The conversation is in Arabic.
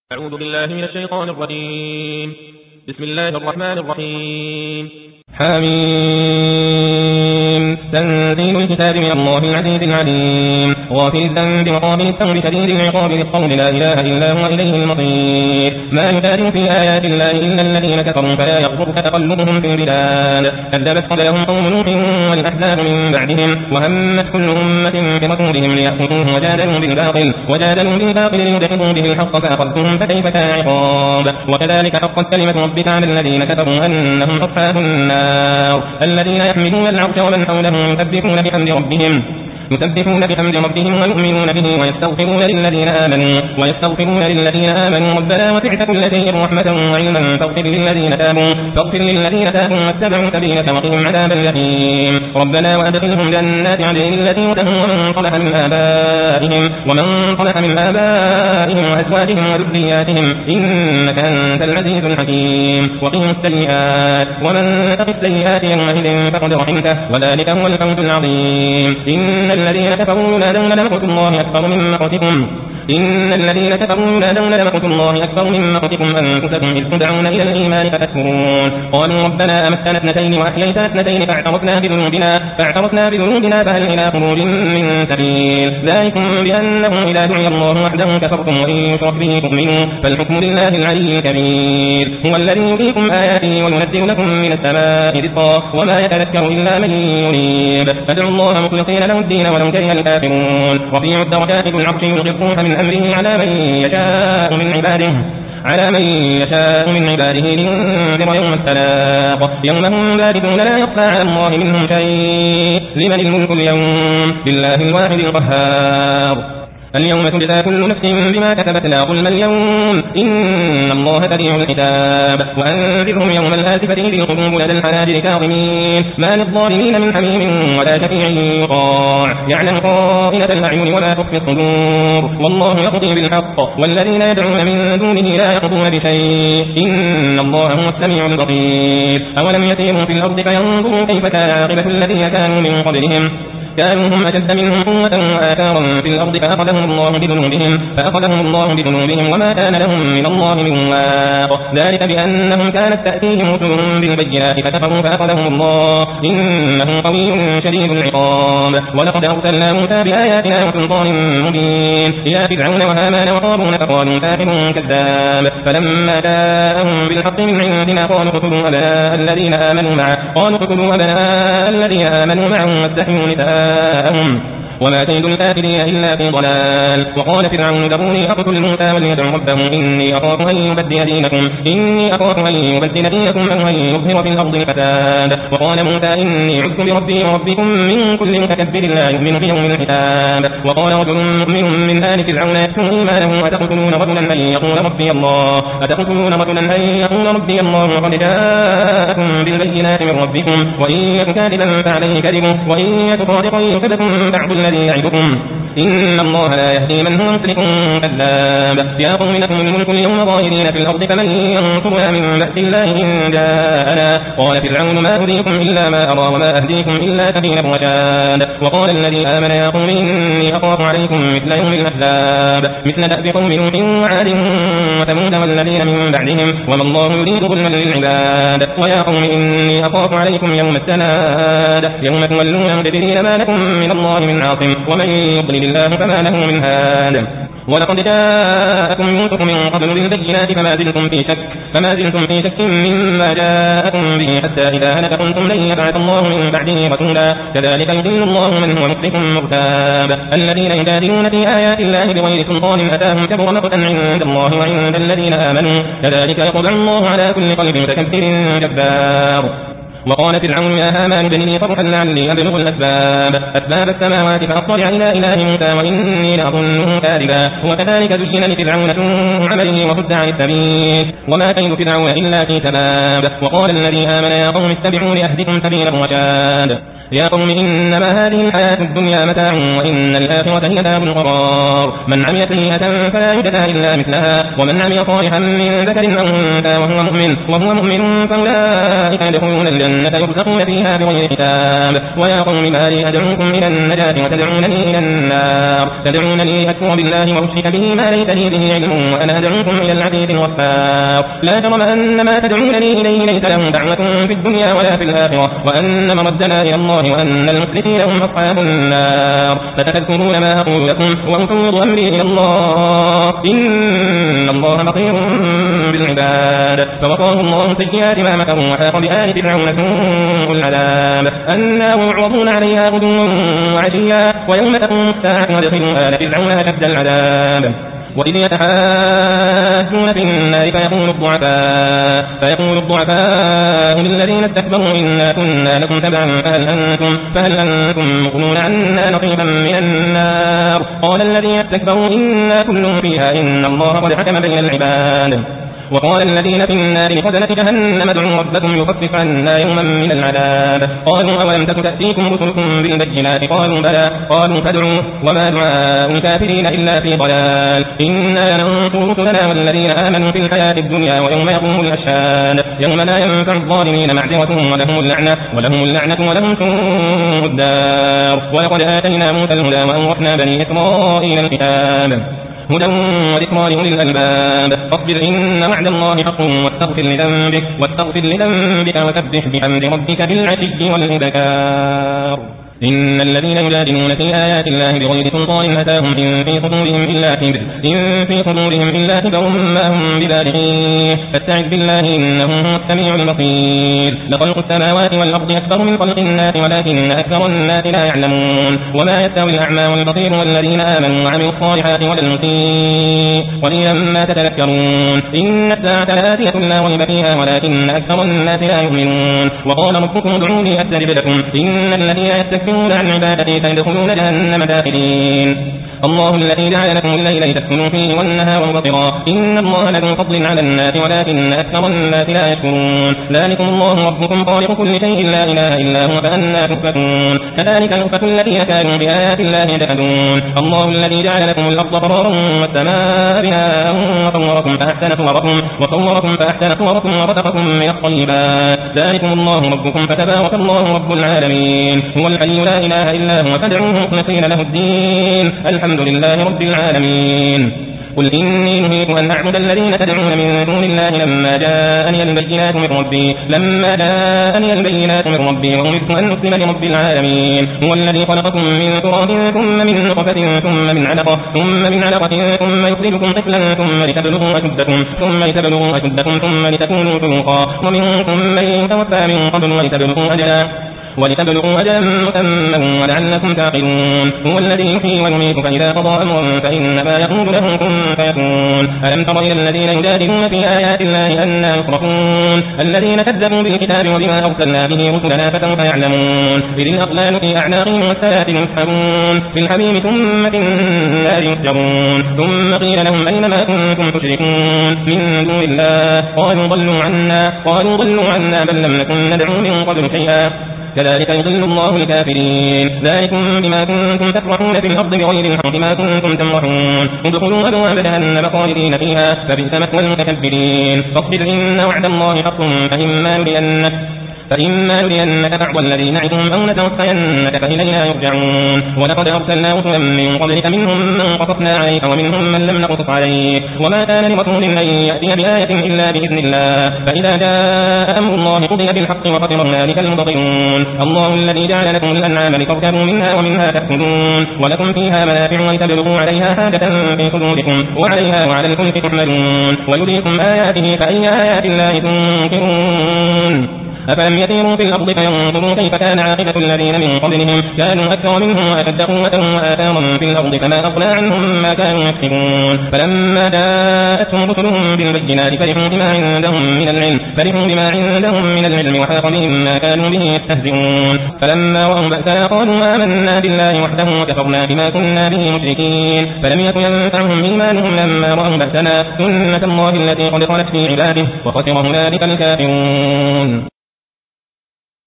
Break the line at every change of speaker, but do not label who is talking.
أعوذ بالله من الشيطان الرجيم. بسم الله الرحمن الرحيم. حميم. تنزيل الكتاب من الله العزيز العليم غافر الذنب وقابل التوب شديد العقاب للقول لا إله إلا هو إليه المصير. ما يجادل في آيات الله إلا الذين كفروا فلا يغررك تقلبهم في البلاد. كذبت قبلهم قوم نوح والأحزاب من بعدهم وهمت كل أمة برسولهم ليأخذوه وجادلوا بالباطل ليدحضوا به الحق فأخذتهم فكيف كان عقاب. وكذلك حقت كلمة ربك على الذين كفروا أنهم أصحاب النار الذين يحملون العرش ومن حوله يسبحون بحمد ربهم ويؤمنون به ويستغفرون للذين آمنوا ربنا وسعت كل شيء رحمة وعلما فاغفر للذين تابوا واتبعوا سبيلك وقهم عذاب الجحيم. ربنا وأدخلهم جنات عدن التي وعدتهم ومن صلح من آبائهم وأزواجهم وذرياتهم إنك أنت العزيز الحكيم. وقهم السيئات ومن تق السيئات يومئذ فقد رحمته وذلك هو الفوز العظيم. إن الذين كفروا ينادون لمقت الله أكبر من مقتكم أنفسكم إذ تدعون إلى الإيمان فتكفرون. قالوا ربنا أمتنا اثنتين وأحييتنا اثنتين فاعترفنا بذنوبنا فهل إلى خروج من سبيل. ذلكم بأنه إذا دعي الله وحده كفرتم وإن يشرك به تؤمنوا فالحكم لله العلي الكبير. هو الذي يريكم آياته وينزل لكم من السماء رزقا وما يتذكر إلا من ينيب. فادعوا الله مخلصين له الدين ولو كره الكافرون. رفيع الدرجات ذو العرش يلقي الروح من أمره على من يشاء من عباده لينذر يوم التلاق يوم هم بارزون لا يخفى على الله منهم شيء. لمن الملك اليوم؟ لله الواحد القهار. اليوم تجزى كل نفس بما كسبت لا ظلم اليوم إن الله سريع الحساب. وأنذرهم يوم الآزفة إذ القلوب لدى الحناجر كاظمين ما للظالمين من حميم ولا شفيع يطاع يعلم خائنة الأعين وما تخفي الصدور. والله يقضي بالحق والذين يدعون من دونه لا يقضون بشيء إن الله هو السميع البصير. أولم يسيروا في الأرض فينظروا كيف كان عاقبة الذين كانوا من قبلهم كانوا هم أشد منهم قوة وآثارا في الأرض فأخذهم الله بذنوبهم وما كان لهم من الله من واق. ذلك بأنهم كانت تأتيهم رسلهم بالبينات فكفروا فأخذهم الله إنه قوي شديد العقاب. ولقد أرسلنا موسى بآياتنا وسلطان مبين إلى فرعون وهامان وقارون فقالوا ساحر كذاب. فلما جاءهم بالحق من عندنا قالوا اقتلوا أبناء الذين آمنوا معه واستحيوا نساءهم وما كيد الكافرين إلا في ضلال. وقال فرعون ذروني أقتل موسى وليدع ربه إني أخاف أن يبدل دينكم أو أن يظهر في الأرض الفساد. وقال موسى إني عذت بربي وربكم من كل متكبر لا يؤمن بيوم الحساب. وقال رجل مؤمن من آل فرعون يكتم إيمانه أتقتلون رجلا أن يقول ربي الله وقد جاءكم بالبينات من ربكم وإن يك كاذبا فعليه كذبه وإن يك صادقا يصبكم بعض الذي يعدكم إن الله لا يهدي من هو مسرف كذاب. يا قوم لكم الملك اليوم ظاهرين في الأرض فمن ينصرنا من بأس الله إن جاءنا. قال فرعون ما أريكم إلا ما أرى وما أهديكم إلا سبيل الرشاد. وقال الذي آمن يا قوم إني أخاف عليكم مثل يوم الأحزاب مثل دأب قوم نوح وعاد وثمود والذين من بعدهم وما الله يريد ظلما للعباد. ويا قوم إني أخاف عليكم يوم التناد يوم تولون مدبرين ما لكم من الله من عاصم ومن يضلل الله فما له من هاد. ولقد جاءكم يوسف من قبل بالبينات فما زلتم في شك مما جاءكم به حتى إذا هلك قلتم لن يبعث الله من بعده رسولا كذلك يضل الله من هو مسرف مرتاب. الذين يجادلون في آيات الله بغير سلطان أتاهم كبر مقتا عند الله وعند الذين آمنوا كذلك يطبع الله على كل قلب متكبر جبار. وقال فرعون يا هامان ابن لي صرحا لعلي أبلغ أسباب السماوات فأطلع إلى إله موسى وإني لأظنه كاذبا. وكذلك زين لفرعون سوء عمله وصد عن السبيل وما كيد فرعون إلا في تباب. وقال الذي آمن يا قوم اتبعوا لأهدكم سبيل الرشاد. يا قوم إنما هذه الحياة الدنيا متاع وإن الآخرة هي دار القرار من عمل سيئة فلا يجزى إلا مثلها ومن عمل صالحا من ذكر أو أنثى وهو مؤمن فأولئك يدخلون الجنة يرزقون فيها بغير حساب ويا قوم ما لي أدعوكم إلى النجاة وتدعونني إلى النار تدعونني أكفر بالله وأشرك به ما ليس لي به علم وأنا أدعوكم إلى العزيز الغفار لا جرم أن ما تدعونني إليه ليس له دعوة في الدنيا ولا في الآخرة وأن مردنا إلى الله وأن المسرفين هم أصحاب النار فتذكرون ما أقول لكم وأفوض أمري إلى الله إن الله بصير بالعباد فوقاه الله سيئات ما مكروا وحاق بآل فرعون سوء العذاب النار يعرضون عليها غدوا وعشيا ويوم تقوم الساعة يدخلوا آل فرعون أشد العذاب وإذ يتحاجون في النار فيقول الضعفاء للذين استكبروا إنا كنا لكم تبعا فهل أنتم مغنون عنا نصيبا من النار قال الذين استكبروا إنا كل فيها إن الله قد حكم بين العباد وقال الذين في النار لخزنة جهنم ادعوا ربكم يخفف عنا يوما من العذاب قالوا أولم تك تأتيكم رسلكم بالبينات قالوا بلى قالوا فادعوا وما دعاء الكافرين إلا في ضلال إنا لننصر رسلنا والذين آمنوا في الحياة الدنيا ويوم يقوم الأشهاد يوم لا ينفع الظالمين معذرتهم ولهم اللعنة ولهم سوء الدار ولقد آتينا موسى الهدى وأورثنا بني إسرائيل الكتاب هدى وذكرى لأولي الألباب فاصبر إن وعد الله حق واستغفر لذنبك وسبح بحمد ربك بالعشي والإبكار إن الذين يجادلون في آيات الله بغير سلطان أتاهم إن في صدورهم إلا كبر ما هم ببالغيه فاستعذ بالله إنه هو السميع البصير لخلق السماوات والأرض أكبر من خلق الناس ولكن أكثر الناس لا يعلمون وما يستوي الأعمى والبصير والذين آمنوا وعملوا الصالحات ولا المسيء قليلا ما تتذكرون إن الساعة لآتية لا ريب فيها ولكن أكثر الناس لا يؤمنون وقال ربكم ادعوني أستجب لكم إن الذين يستكبرون عن عبادتي سيدخلون جهنم داخلين الله الذي جعل لكم الليل لتسكنوا فيه والنهار مبصرا إن الله لذو فضل على الناس ولكن أكثر الناس لا يشكرون ذلكم الله ربكم خالق كل شيء لا إله إلا هو فأنى تؤفكون كذلك يؤفك الذين كانوا بآيات الله يجحدون الله الذي جعل لكم الأرض قرارا والسماء بناء وصوركم فأحسن صوركم ورزقكم من الطيبات ذلكم الله ربكم فتبارك الله رب العالمين هو الحي لا إله إلا هو فادعوه مخلصين له الدين الحمد لله رب العالمين قل إني نهيت أن أعبد الذين تدعون من دون الله لما جاءني البينات من ربي وأمرت أن أسلم لرب العالمين هو الذي خلقكم من تراب ثم من نطفة ثم من علقة ثم يخرجكم طفلا ثم لتبلغوا أشدكم ثم لتكونوا شيوخا ومنكم من يتوفى من قبل ولتبلغوا أجلا مسمى ولعلكم تعقلون هو الذي يحيي ويميت فإذا قضى أمرا فإنما يقول له كن فيكون ألم تر إلى الذين يجادلون في آيات الله أنى يصرفون الذين كذبوا بالكتاب وبما أرسلنا به رسلنا فسوف يعلمون إذ الأغلال في أعناقهم والسلاسل يسحبون في الحميم ثم في النار يسجرون ثم قيل لهم أين ما كنتم تشركون من دون الله قالوا ضلوا عنا بل لم نكن ندعو من قبل شيئا كذلك يضل الله الكافرين ذلكم بما كنتم تفرحون في الأرض بغير الحق ما كنتم تمرحون ادخلوا أبواب جهنم خالدين فيها فبئس مثوى المتكبرين فاصبر إن وعد الله حق فإما نرينك بعض الذي نعدهم أو نتوفينك فإلينا يرجعون ولقد أرسلنا رسلا من قبلك منهم من قصصنا عليك ومنهم من لم نقصص عليك وما كان لرسول أن يأتي بآية إلا بإذن الله فإذا جاء أمر الله قضي بالحق وخسر هنالك المبطلون الله الذي جعل لكم الأنعام لتركبوا منها ومنها تأكلون ولكم فيها منافع ولتبلغوا عليها حاجة في صدوركم وعليها وعلى الفلك تحملون ويريكم آياته فأي آيات الله تنكرون أفلم يسيروا في الأرض فينظروا كيف كان عاقبة الذين من قبلهم كانوا أكثر منهم وأشد قوة وآثارا في الأرض فما أغنى عنهم ما كانوا يكسبون فلما جاءتهم رسلهم بالبينات فرحوا بما عندهم من العلم وحاق بهم ما كانوا به يستهزئون فلما رأوا بأسنا قالوا آمنا بالله وحده وكفرنا بما كنا به مشركين فلم يكن ينفعهم إيمانهم لما رأوا بأسنا سنة الله التي قد خلت في عباده وخسر هنالك الكافرون